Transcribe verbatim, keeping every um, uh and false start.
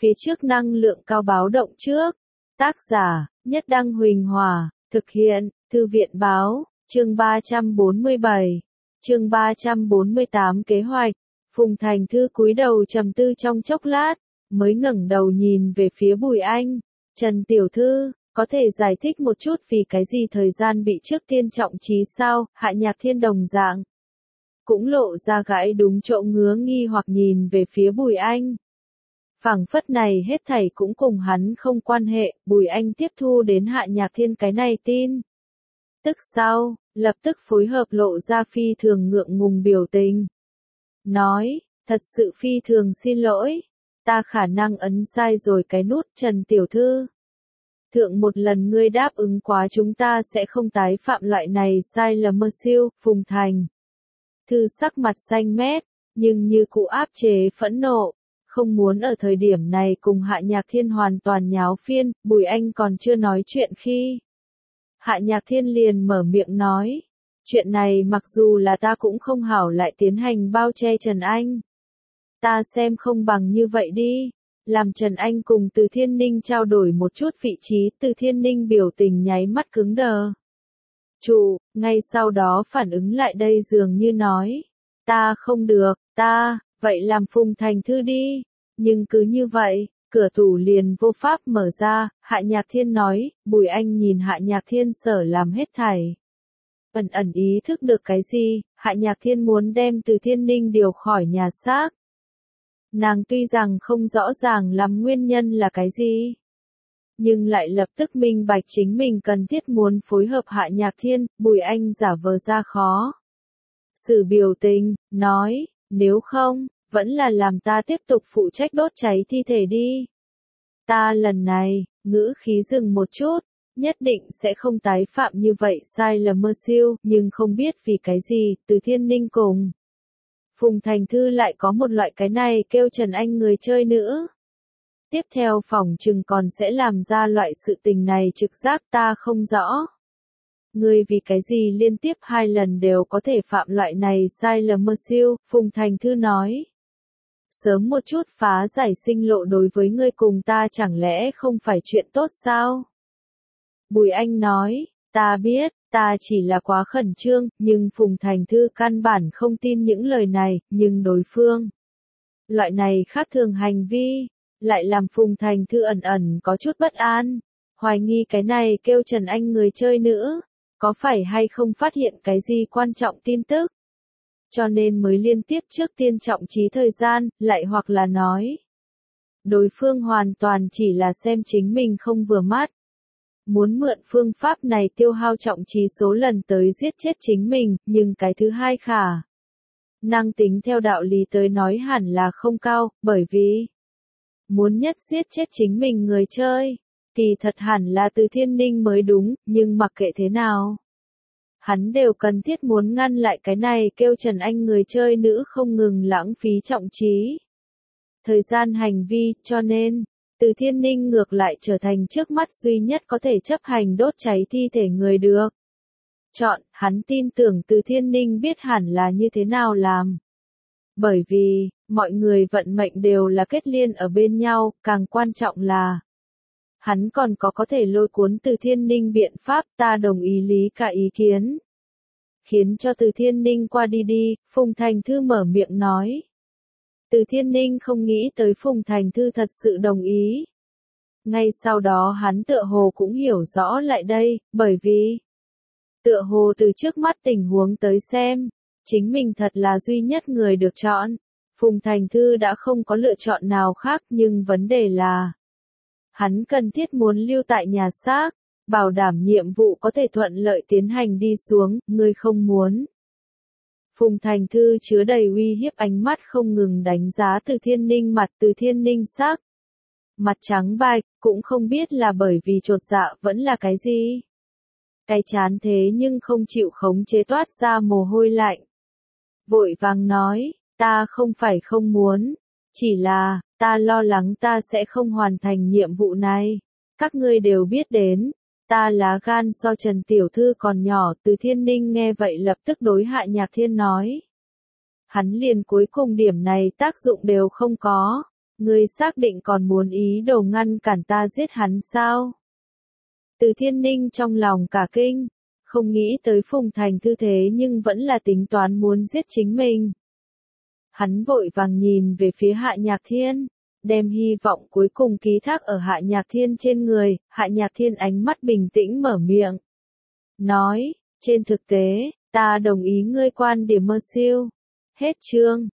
phía trước năng lượng cao báo động trước. Tác giả, Nhất Đăng Huỳnh Hòa, thực hiện, Thư viện Báo, chương ba trăm bốn mươi bảy, chương ba trăm bốn mươi tám kế hoạch. Phùng Thành Thư cúi đầu trầm tư trong chốc lát, mới ngẩng đầu nhìn về phía Bùi Anh. Trần tiểu thư, có thể giải thích một chút vì cái gì thời gian bị trước tiên trọng trí sao? Hạ Nhạc Thiên đồng dạng cũng lộ ra gãi đúng chỗ ngứa nghi hoặc nhìn về phía Bùi Anh. Phảng phất này hết thảy cũng cùng hắn không quan hệ. Bùi Anh tiếp thu đến Hạ Nhạc Thiên cái này tin tức sau, lập tức phối hợp lộ ra phi thường ngượng ngùng biểu tình. Nói, thật sự phi thường xin lỗi, ta khả năng ấn sai rồi cái nút. Trần tiểu thư, thượng một lần ngươi đáp ứng quá chúng ta sẽ không tái phạm loại này sai lầm mơ siêu. Phùng Thành Thư sắc mặt xanh mét, nhưng như cũ áp chế phẫn nộ, không muốn ở thời điểm này cùng Hạ Nhạc Thiên hoàn toàn nháo phiên. Bùi Anh còn chưa nói chuyện khi Hạ Nhạc Thiên liền mở miệng nói, chuyện này mặc dù là ta cũng không hảo lại tiến hành bao che Trần Anh. Ta xem không bằng như vậy đi, làm Trần Anh cùng Từ Thiên Ninh trao đổi một chút vị trí. Từ Thiên Ninh biểu tình nháy mắt cứng đờ. Chủ, ngay sau đó phản ứng lại đây dường như nói, ta không được, ta, vậy làm Phùng Thành Thư đi. Nhưng cứ như vậy, cửa tủ liền vô pháp mở ra. Hạ Nhạc Thiên nói. Bùi Anh nhìn Hạ Nhạc Thiên sở làm hết thảy, ẩn ẩn ý thức được cái gì. Hạ Nhạc Thiên muốn đem Từ Thiên Ninh điều khỏi nhà xác. Nàng tuy rằng không rõ ràng lắm nguyên nhân là cái gì, nhưng lại lập tức minh bạch chính mình cần thiết muốn phối hợp Hạ Nhạc Thiên. Bùi Anh giả vờ ra khó xử biểu tình, nói, nếu không, vẫn là làm ta tiếp tục phụ trách đốt cháy thi thể đi. Ta lần này, ngữ khí dừng một chút, nhất định sẽ không tái phạm như vậy sai lầm mơ siêu. Nhưng không biết vì cái gì, Từ Thiên Ninh cùng Phùng Thành Thư lại có một loại cái này kêu Trần Anh người chơi nữa. Tiếp theo phỏng chừng còn sẽ làm ra loại sự tình này trực giác. Ta không rõ, người vì cái gì liên tiếp hai lần đều có thể phạm loại này sai lầm mơ siêu. Phùng Thành Thư nói, sớm một chút phá giải sinh lộ đối với ngươi cùng ta chẳng lẽ không phải chuyện tốt sao? Bùi Anh nói, ta biết, ta chỉ là quá khẩn trương. Nhưng Phùng Thành Thư căn bản không tin những lời này. Nhưng đối phương, loại này khác thường hành vi, lại làm Phùng Thành Thư ẩn ẩn có chút bất an, hoài nghi cái này kêu Trần Anh người chơi nữa, có phải hay không phát hiện cái gì quan trọng tin tức, cho nên mới liên tiếp trước tiên trọng trí thời gian. Lại hoặc là nói, đối phương hoàn toàn chỉ là xem chính mình không vừa mắt, muốn mượn phương pháp này tiêu hao trọng trí số lần tới giết chết chính mình. Nhưng cái thứ hai khả năng tính theo đạo lý tới nói hẳn là không cao, bởi vì muốn nhất giết chết chính mình người chơi, thì thật hẳn là Từ Thiên Ninh mới đúng. Nhưng mặc kệ thế nào, hắn đều cần thiết muốn ngăn lại cái này kêu Trần Anh người chơi nữ không ngừng lãng phí trọng trí thời gian hành vi, cho nên Từ Thiên Ninh ngược lại trở thành trước mắt duy nhất có thể chấp hành đốt cháy thi thể người được chọn. Hắn tin tưởng Từ Thiên Ninh biết hẳn là như thế nào làm, bởi vì mọi người vận mệnh đều là kết liên ở bên nhau. Càng quan trọng là hắn còn có có thể lôi cuốn Từ Thiên Ninh biện pháp. Ta đồng ý lý cả ý kiến, khiến cho Từ Thiên Ninh qua đi đi. Phùng Thành Thư mở miệng nói. Từ Thiên Ninh không nghĩ tới Phùng Thành Thư thật sự đồng ý. Ngay sau đó hắn tựa hồ cũng hiểu rõ lại đây, bởi vì tựa hồ từ trước mắt tình huống tới xem, chính mình thật là duy nhất người được chọn. Phùng Thành Thư đã không có lựa chọn nào khác, nhưng vấn đề là hắn cần thiết muốn lưu tại nhà xác, bảo đảm nhiệm vụ có thể thuận lợi tiến hành đi xuống. Ngươi không muốn. Phùng Thành Thư chứa đầy uy hiếp ánh mắt không ngừng đánh giá Từ Thiên Ninh. Mặt Từ Thiên Ninh sắc mặt trắng bạch, cũng không biết là bởi vì chột dạ vẫn là cái gì. Cái chán thế nhưng không chịu khống chế toát ra mồ hôi lạnh. Vội vàng nói, ta không phải không muốn, chỉ là, ta lo lắng ta sẽ không hoàn thành nhiệm vụ này. Các ngươi đều biết đến, ta lá gan so Trần Tiểu Thư còn nhỏ. Từ Thiên Ninh nghe vậy lập tức đối Hạ Nhạc Thiên nói. Hắn liền cuối cùng điểm này tác dụng đều không có. Ngươi xác định còn muốn ý đồ ngăn cản ta giết hắn sao? Từ Thiên Ninh trong lòng cả kinh, không nghĩ tới Phùng Thành Thư thế nhưng vẫn là tính toán muốn giết chính mình. Hắn vội vàng nhìn về phía Hạ Nhạc Thiên, đem hy vọng cuối cùng ký thác ở Hạ Nhạc Thiên trên người. Hạ Nhạc Thiên ánh mắt bình tĩnh mở miệng. Nói, trên thực tế, ta đồng ý ngươi quan điểm mơ siêu. Hết chương.